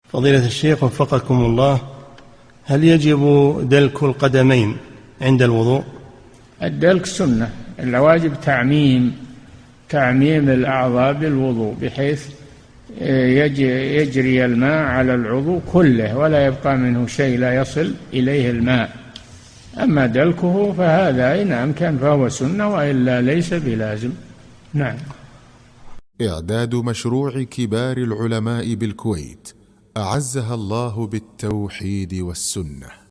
فضيلة الشيخ وفقكم الله، هل يجب دلك القدمين عند الوضوء؟ الدلك سنة، الواجب تعميم الأعضاء بالوضوء بحيث يجري الماء على العضو كله ولا يبقى منه شيء لا يصل إليه الماء. أما دلكه فهذا إن أمكن فهو سنة، وإلا ليس بلازم. نعم. إعداد مشروع كبار العلماء بالكويت أعزها الله بالتوحيد والسنة.